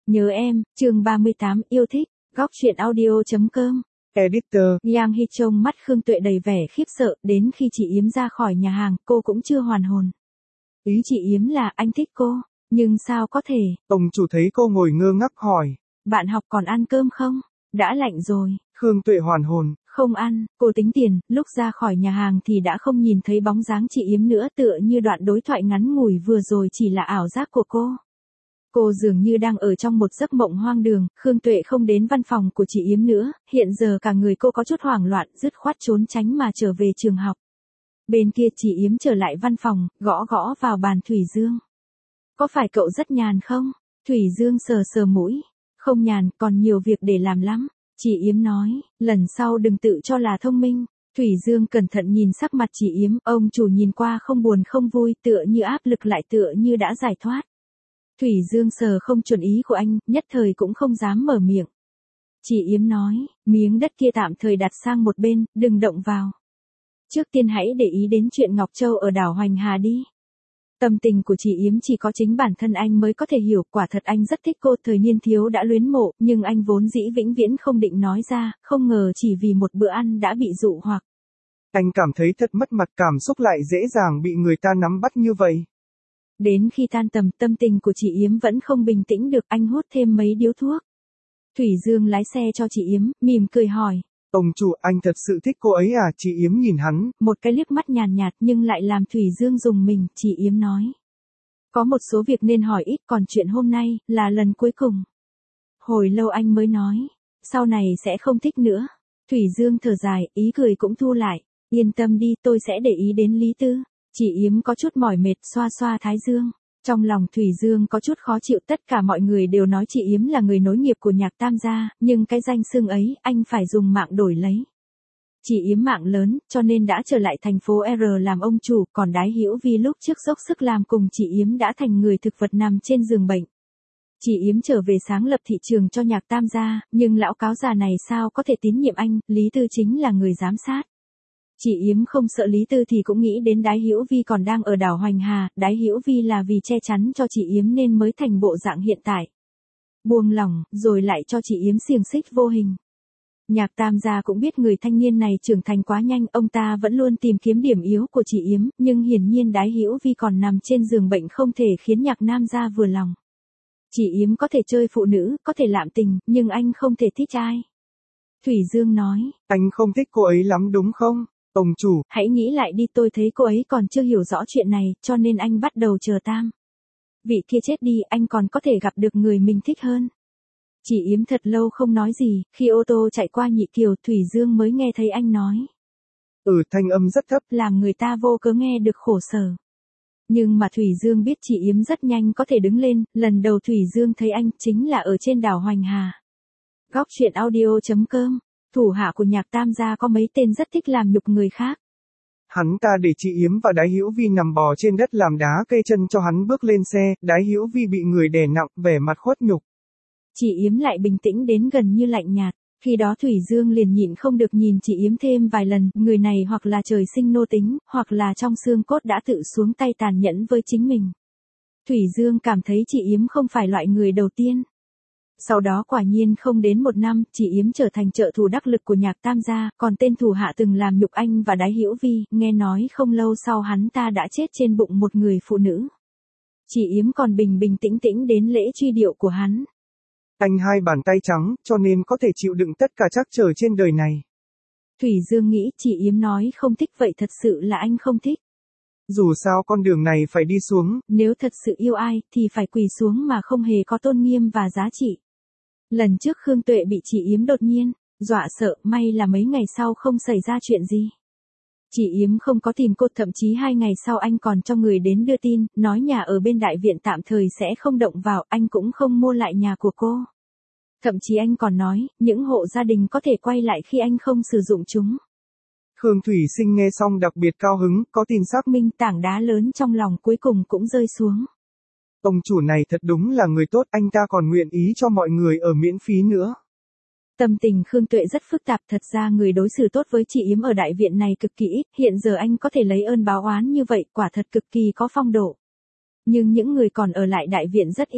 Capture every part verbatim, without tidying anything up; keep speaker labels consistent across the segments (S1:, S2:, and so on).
S1: Nhớ em, chương ba mươi tám, yêu thích, góc truyện audio chấm com.
S2: Editor.
S1: Yang Hee trông mắt Khương Tuệ đầy vẻ khiếp sợ, đến khi chị Yếm ra khỏi nhà hàng, cô cũng chưa hoàn hồn. Ý chị Yếm là anh thích cô, nhưng sao có thể?
S2: Ông chủ thấy cô ngồi ngơ ngác hỏi.
S1: Bạn học còn ăn cơm không? Đã lạnh rồi.
S2: Khương Tuệ hoàn hồn.
S1: Không ăn, cô tính tiền, lúc ra khỏi nhà hàng thì đã không nhìn thấy bóng dáng chị Yếm nữa, tựa như đoạn đối thoại ngắn ngủi vừa rồi chỉ là ảo giác của cô. Cô dường như đang ở trong một giấc mộng hoang đường. Khương Tuệ không đến văn phòng của chị Yếm nữa, hiện giờ cả người cô có chút hoảng loạn, dứt khoát trốn tránh mà trở về trường học. Bên kia chị Yếm trở lại văn phòng, gõ gõ vào bàn Thủy Dương. Có phải cậu rất nhàn không? Thủy Dương sờ sờ mũi. Không nhàn, còn nhiều việc để làm lắm. Chị Yếm nói, lần sau đừng tự cho là thông minh. Thủy Dương cẩn thận nhìn sắc mặt chị Yếm, ông chủ nhìn qua không buồn không vui, tựa như áp lực lại tựa như đã giải thoát. Thủy Dương sờ không chuẩn ý của anh, nhất thời cũng không dám mở miệng. Chị Yếm nói, miếng đất kia tạm thời đặt sang một bên, đừng động vào. Trước tiên hãy để ý đến chuyện Ngọc Châu ở đảo Hoành Hà đi. Tâm tình của chị Yếm chỉ có chính bản thân anh mới có thể hiểu, quả thật anh rất thích cô, thời niên thiếu đã luyến mộ, nhưng anh vốn dĩ vĩnh viễn không định nói ra, không ngờ chỉ vì một bữa ăn đã bị dụ hoặc.
S2: Anh cảm thấy thật mất mặt, cảm xúc lại dễ dàng bị người ta nắm bắt như vậy.
S1: Đến khi tan tầm, tâm tình của chị Yếm vẫn không bình tĩnh được, anh hút thêm mấy điếu thuốc. Thủy Dương lái xe cho chị Yếm, mỉm cười hỏi.
S2: Ông chủ, anh thật sự thích cô ấy à? Chị Yếm nhìn hắn.
S1: Một cái liếc mắt nhàn nhạt nhưng lại làm Thủy Dương rùng mình, chị Yếm nói. Có một số việc nên hỏi ít, còn chuyện hôm nay, là lần cuối cùng. Hồi lâu anh mới nói. Sau này sẽ không thích nữa. Thủy Dương thở dài, ý cười cũng thu lại. Yên tâm đi, tôi sẽ để ý đến Lý Tư. Chị Yếm có chút mỏi mệt, xoa xoa thái dương. Trong lòng Thủy Dương có chút khó chịu, tất cả mọi người đều nói chị Yếm là người nối nghiệp của Nhạc Tam gia, nhưng cái danh xưng ấy, anh phải dùng mạng đổi lấy. Chị Yếm mạng lớn, cho nên đã trở lại thành phố R làm ông chủ, còn Đái Hữu Vi lúc trước dốc sức làm cùng chị Yếm đã thành người thực vật nằm trên giường bệnh. Chị Yếm trở về sáng lập thị trường cho Nhạc Tam gia, nhưng lão cáo già này sao có thể tín nhiệm anh, Lý Tư chính là người giám sát. Chị Yếm không sợ Lý Tư thì cũng nghĩ đến Đái Hữu Vi còn đang ở đảo Hoành Hà, Đái Hữu Vi là vì che chắn cho chị Yếm nên mới thành bộ dạng hiện tại. Buông lỏng, rồi lại cho chị Yếm xiềng xích vô hình. Nhạc Tam gia cũng biết người thanh niên này trưởng thành quá nhanh, ông ta vẫn luôn tìm kiếm điểm yếu của chị Yếm, nhưng hiển nhiên Đái Hữu Vi còn nằm trên giường bệnh không thể khiến Nhạc Nam gia vừa lòng. Chị Yếm có thể chơi phụ nữ, có thể lạm tình, nhưng anh không thể thích ai. Thủy Dương nói.
S2: Anh không thích cô ấy lắm đúng không? Ông chủ,
S1: hãy nghĩ lại đi, tôi thấy cô ấy còn chưa hiểu rõ chuyện này, cho nên anh bắt đầu chờ Tam. Vị kia chết đi, anh còn có thể gặp được người mình thích hơn. Chị Yếm thật lâu không nói gì, khi ô tô chạy qua Nhị Kiều, Thủy Dương mới nghe thấy anh nói.
S2: Ừ, thanh âm rất thấp,
S1: làm người ta vô cớ nghe được khổ sở. Nhưng mà Thủy Dương biết chị Yếm rất nhanh có thể đứng lên, lần đầu Thủy Dương thấy anh chính là ở trên đảo Hoành Hà. Góc truyện audio chấm com. Thủ hạ của Nhạc Tam gia có mấy tên rất thích làm nhục người khác.
S2: Hắn ta để chị Yếm và Đái Hữu Vi nằm bò trên đất làm đá cây chân cho hắn bước lên xe, Đái Hữu Vi bị người đè nặng, vẻ mặt khuất nhục.
S1: Chị Yếm lại bình tĩnh đến gần như lạnh nhạt, khi đó Thủy Dương liền nhịn không được nhìn chị Yếm thêm vài lần, người này hoặc là trời sinh nô tính, hoặc là trong xương cốt đã tự xuống tay tàn nhẫn với chính mình. Thủy Dương cảm thấy chị Yếm không phải loại người đầu tiên. Sau đó quả nhiên không đến một năm, chị Yếm trở thành trợ thủ đắc lực của Nhạc Tam gia, còn tên thủ hạ từng làm nhục anh và Đái Hữu Vi, nghe nói không lâu sau hắn ta đã chết trên bụng một người phụ nữ. Chị Yếm còn bình bình tĩnh tĩnh đến lễ truy điệu của hắn.
S2: Anh hai bàn tay trắng, cho nên có thể chịu đựng tất cả trắc trở trên đời này.
S1: Thủy Dương nghĩ chị Yếm nói không thích vậy thật sự là anh không thích.
S2: Dù sao con đường này phải đi xuống.
S1: Nếu thật sự yêu ai, thì phải quỳ xuống mà không hề có tôn nghiêm và giá trị. Lần trước Khương Tuệ bị chị Yếm đột nhiên dọa sợ, may là mấy ngày sau không xảy ra chuyện gì. Chị Yếm không có tìm cô, thậm chí hai ngày sau anh còn cho người đến đưa tin, nói nhà ở bên đại viện tạm thời sẽ không động vào, anh cũng không mua lại nhà của cô. Thậm chí anh còn nói, những hộ gia đình có thể quay lại khi anh không sử dụng chúng.
S2: Khương Thủy Sinh nghe xong đặc biệt cao hứng, có tin xác
S1: minh tảng đá lớn trong lòng cuối cùng cũng rơi xuống.
S2: Ông chủ này thật đúng là người tốt, anh ta còn nguyện ý cho mọi người ở miễn phí nữa.
S1: Tâm tình Khương Tuệ rất phức tạp, thật ra người đối xử tốt với chị Yếm ở đại viện này cực kỳ ít, hiện giờ anh có thể lấy ơn báo oán như vậy, quả thật cực kỳ có phong độ. Nhưng những người còn ở lại đại viện rất ít,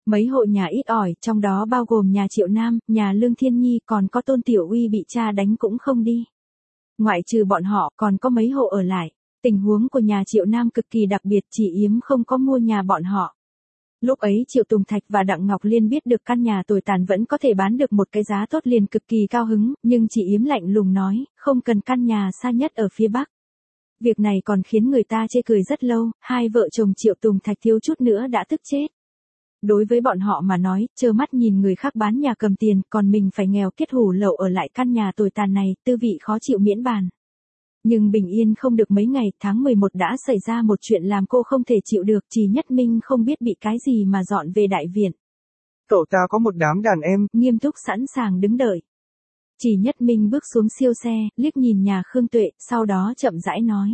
S1: Mấy hộ nhà ít ỏi, trong đó bao gồm nhà Triệu Nam, nhà Lương Thiên Nhi, còn có Tôn Tiểu Uy bị cha đánh cũng không đi. Ngoại trừ bọn họ, còn có mấy hộ ở lại. Tình huống của nhà Triệu Nam cực kỳ đặc biệt, chỉ Yếm không có mua nhà bọn họ. Lúc ấy Triệu Tùng Thạch và Đặng Ngọc Liên biết được căn nhà tồi tàn vẫn có thể bán được một cái giá tốt liền cực kỳ cao hứng, nhưng chị Yếm lạnh lùng nói, không cần căn nhà xa nhất ở phía Bắc. Việc này còn khiến người ta chê cười rất lâu, hai vợ chồng Triệu Tùng Thạch thiếu chút nữa đã tức chết. Đối với bọn họ mà nói, trơ mắt nhìn người khác bán nhà cầm tiền, còn mình phải nghèo kết hủ lậu ở lại căn nhà tồi tàn này, tư vị khó chịu miễn bàn. Nhưng bình yên không được mấy ngày, tháng mười một đã xảy ra một chuyện làm cô không thể chịu được, Trì Nhất Minh không biết bị cái gì mà dọn về đại viện.
S2: Cậu ta có một đám đàn em,
S1: nghiêm túc sẵn sàng đứng đợi. Trì Nhất Minh bước xuống siêu xe, liếc nhìn nhà Khương Tuệ, sau đó chậm rãi nói.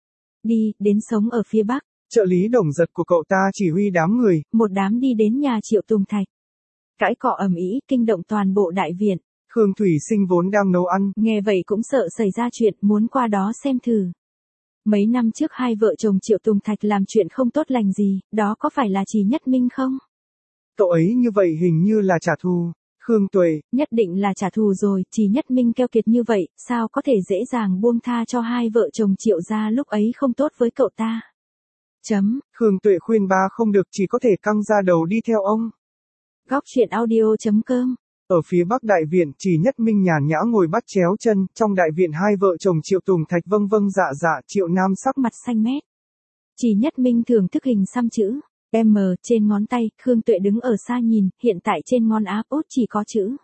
S1: Đi, đến sống ở phía Bắc.
S2: Trợ lý Đồng Giật của cậu ta chỉ huy đám người.
S1: Một đám đi đến nhà Triệu Tùng Thạch. Cãi cọ ầm ĩ, kinh động toàn bộ đại viện.
S2: Khương Thủy Sinh vốn đang nấu ăn.
S1: Nghe vậy cũng sợ xảy ra chuyện, muốn qua đó xem thử. Mấy năm trước hai vợ chồng Triệu Tùng Thạch làm chuyện không tốt lành gì, đó có phải là Trì Nhất Minh không?
S2: Cậu ấy như vậy hình như là trả thù. Khương Tuệ.
S1: Nhất định là trả thù rồi, Trì Nhất Minh keo kiệt như vậy, sao có thể dễ dàng buông tha cho hai vợ chồng Triệu gia lúc ấy không tốt với cậu ta. Chấm.
S2: Khương Tuệ khuyên ba không được, chỉ có thể căng ra đầu đi theo ông.
S1: Góc truyện audio chấm com.
S2: Ở phía Bắc đại viện, Trì Nhất Minh nhàn nhã ngồi bắt chéo chân, trong đại viện hai vợ chồng Triệu Tùng Thạch vâng vâng dạ dạ, Triệu Nam sắc
S1: mặt xanh mét. Trì Nhất Minh thưởng thức hình xăm chữ M trên ngón tay, Khương Tuệ đứng ở xa nhìn, hiện tại trên ngón áp út chỉ có chữ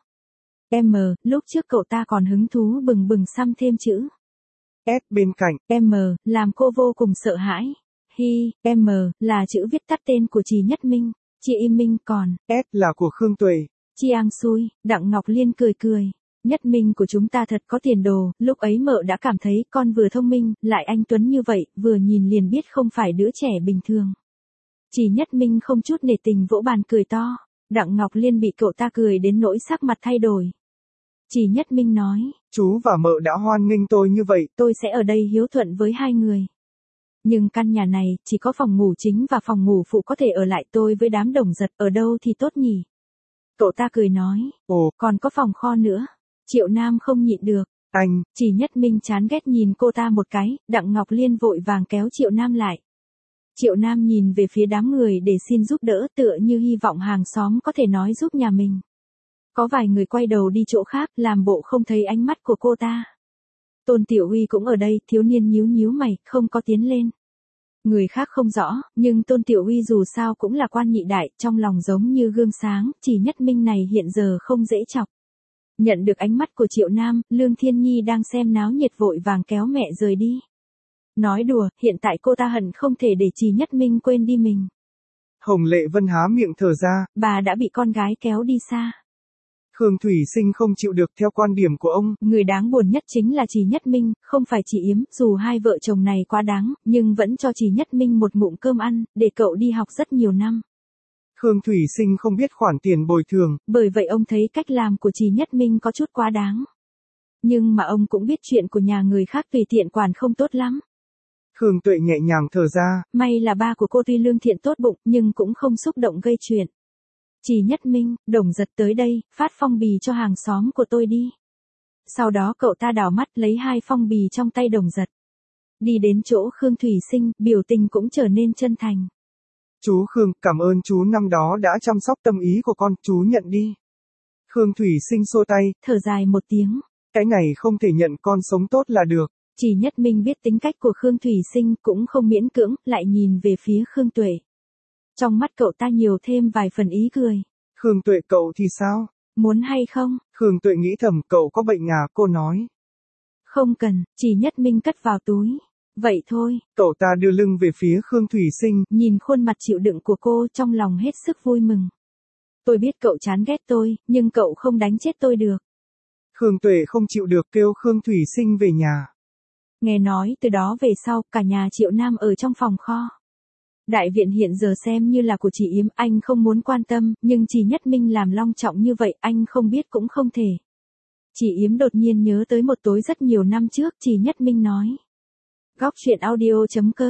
S1: M, lúc trước cậu ta còn hứng thú bừng bừng xăm thêm chữ
S2: S bên cạnh.
S1: M, làm cô vô cùng sợ hãi. Hi, M, là chữ viết tắt tên của Trì Nhất Minh, Chị Im Minh, còn
S2: S là của Khương Tuệ.
S1: Chiang xui, Đặng Ngọc Liên cười cười. Nhất Minh của chúng ta thật có tiền đồ, lúc ấy mợ đã cảm thấy con vừa thông minh, lại anh tuấn như vậy, vừa nhìn liền biết không phải đứa trẻ bình thường. Trì Nhất Minh không chút nể tình vỗ bàn cười to. Đặng Ngọc Liên bị cậu ta cười đến nỗi sắc mặt thay đổi. Trì Nhất Minh nói.
S2: Chú và mợ đã hoan nghênh tôi như vậy.
S1: Tôi sẽ ở đây hiếu thuận với hai người. Nhưng căn nhà này, chỉ có phòng ngủ chính và phòng ngủ phụ có thể ở lại, tôi với đám Đồng Giật ở đâu thì tốt nhỉ? Cậu ta cười nói.
S2: Ồ,
S1: còn có phòng kho nữa. Triệu Nam không nhịn được.
S2: Anh.
S1: Trì Nhất Minh chán ghét nhìn cô ta một cái, Đặng Ngọc Liên vội vàng kéo Triệu Nam lại. Triệu Nam nhìn về phía đám người để xin giúp đỡ, tựa như hy vọng hàng xóm có thể nói giúp nhà mình. Có vài người quay đầu đi chỗ khác, làm bộ không thấy ánh mắt của cô ta. Tôn Tiểu Uy cũng ở đây, thiếu niên nhíu nhíu mày, không có tiến lên. Người khác không rõ, nhưng Tôn Tiểu Uy dù sao cũng là quan nhị đại, trong lòng giống như gương sáng, Trì Nhất Minh này hiện giờ không dễ chọc. Nhận được ánh mắt của Triệu Nam, Lương Thiên Nhi đang xem náo nhiệt vội vàng kéo mẹ rời đi. Nói đùa, hiện tại cô ta hận không thể để Trì Nhất Minh quên đi mình.
S2: Hồng Lệ Vân há miệng thở ra.
S1: Bà đã bị con gái kéo đi xa.
S2: Khương Thủy Sinh không chịu được theo quan điểm của ông.
S1: Người đáng buồn nhất chính là Trì Nhất Minh, không phải chị Yếm, dù hai vợ chồng này quá đáng, nhưng vẫn cho Trì Nhất Minh một ngụm cơm ăn, để cậu đi học rất nhiều năm.
S2: Khương Thủy Sinh không biết khoản tiền bồi thường.
S1: Bởi vậy ông thấy cách làm của Trì Nhất Minh có chút quá đáng. Nhưng mà ông cũng biết chuyện của nhà người khác tùy tiện quản không tốt lắm.
S2: Khương Tuệ nhẹ nhàng thở ra.
S1: May là ba của cô tuy lương thiện tốt bụng, nhưng cũng không xúc động gây chuyện. Trì Nhất Minh, Đồng Giật tới đây, phát phong bì cho hàng xóm của tôi đi. Sau đó cậu ta đảo mắt lấy hai phong bì trong tay Đồng Giật. Đi đến chỗ Khương Thủy Sinh, biểu tình cũng trở nên chân thành.
S2: Chú Khương, cảm ơn chú năm đó đã chăm sóc tâm ý của con, chú nhận đi. Khương Thủy Sinh xô tay,
S1: thở dài một tiếng.
S2: Cái này không thể nhận, con sống tốt là được.
S1: Trì Nhất Minh biết tính cách của Khương Thủy Sinh cũng không miễn cưỡng, lại nhìn về phía Khương Tuệ. Trong mắt cậu ta nhiều thêm vài phần ý cười.
S2: Khương Tuệ, cậu thì sao?
S1: Muốn hay không?
S2: Khương Tuệ nghĩ thầm, cậu có bệnh à, cô nói.
S1: Không cần, Trì Nhất Minh cất vào túi. Vậy thôi.
S2: Cậu ta đưa lưng về phía Khương Thủy Sinh.
S1: Nhìn khuôn mặt chịu đựng của cô trong lòng hết sức vui mừng. Tôi biết cậu chán ghét tôi, nhưng cậu không đánh chết tôi được.
S2: Khương Tuệ không chịu được kêu Khương Thủy Sinh về nhà.
S1: Nghe nói từ đó về sau, cả nhà Triệu Nam ở trong phòng kho. Đại viện hiện giờ xem như là của chị Yếm, anh không muốn quan tâm, nhưng Trì Nhất Minh làm long trọng như vậy, anh không biết cũng không thể. Chị Yếm đột nhiên nhớ tới một tối rất nhiều năm trước, Trì Nhất Minh nói. Góc truyện audio chấm com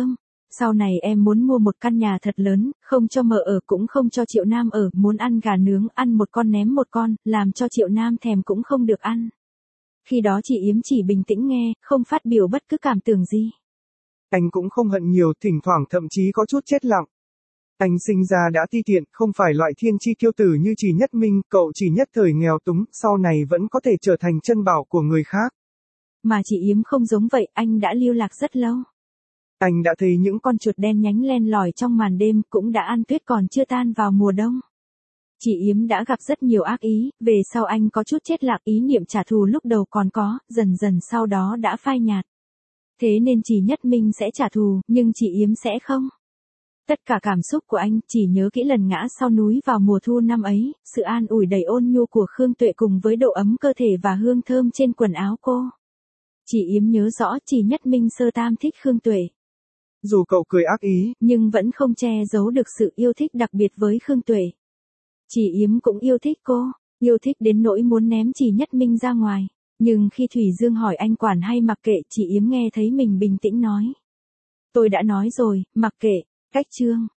S1: Sau này em muốn mua một căn nhà thật lớn, không cho mợ ở cũng không cho Triệu Nam ở, muốn ăn gà nướng ăn một con ném một con, làm cho Triệu Nam thèm cũng không được ăn. Khi đó chị Yếm chỉ bình tĩnh nghe, không phát biểu bất cứ cảm tưởng gì.
S2: Anh cũng không hận nhiều, thỉnh thoảng thậm chí có chút chết lặng. Anh sinh ra đã ti tiện, không phải loại thiên chi kiêu tử như Trì Nhất Minh, cậu chỉ nhất thời nghèo túng, sau này vẫn có thể trở thành chân bảo của người khác.
S1: Mà chị Yếm không giống vậy, anh đã lưu lạc rất lâu.
S2: Anh đã thấy những
S1: con chuột đen nhánh len lỏi trong màn đêm, cũng đã ăn tuyết còn chưa tan vào mùa đông. Chị Yếm đã gặp rất nhiều ác ý, về sau anh có chút chết lạc, ý niệm trả thù lúc đầu còn có, dần dần sau đó đã phai nhạt. Thế nên Trì Nhất Minh sẽ trả thù, nhưng chị Yếm sẽ không. Tất cả cảm xúc của anh chỉ nhớ kỹ lần ngã sau núi vào mùa thu năm ấy, sự an ủi đầy ôn nhu của Khương Tuệ cùng với độ ấm cơ thể và hương thơm trên quần áo cô. Chị Yếm nhớ rõ Trì Nhất Minh sơ tam thích Khương Tuệ.
S2: Dù cậu cười ác ý,
S1: nhưng vẫn không che giấu được sự yêu thích đặc biệt với Khương Tuệ. Chị Yếm cũng yêu thích cô, yêu thích đến nỗi muốn ném Trì Nhất Minh ra ngoài. Nhưng khi Thủy Dương hỏi anh quản hay mặc kệ, chị Yếm nghe thấy mình bình tĩnh nói. Tôi đã nói rồi, mặc kệ, cách chương.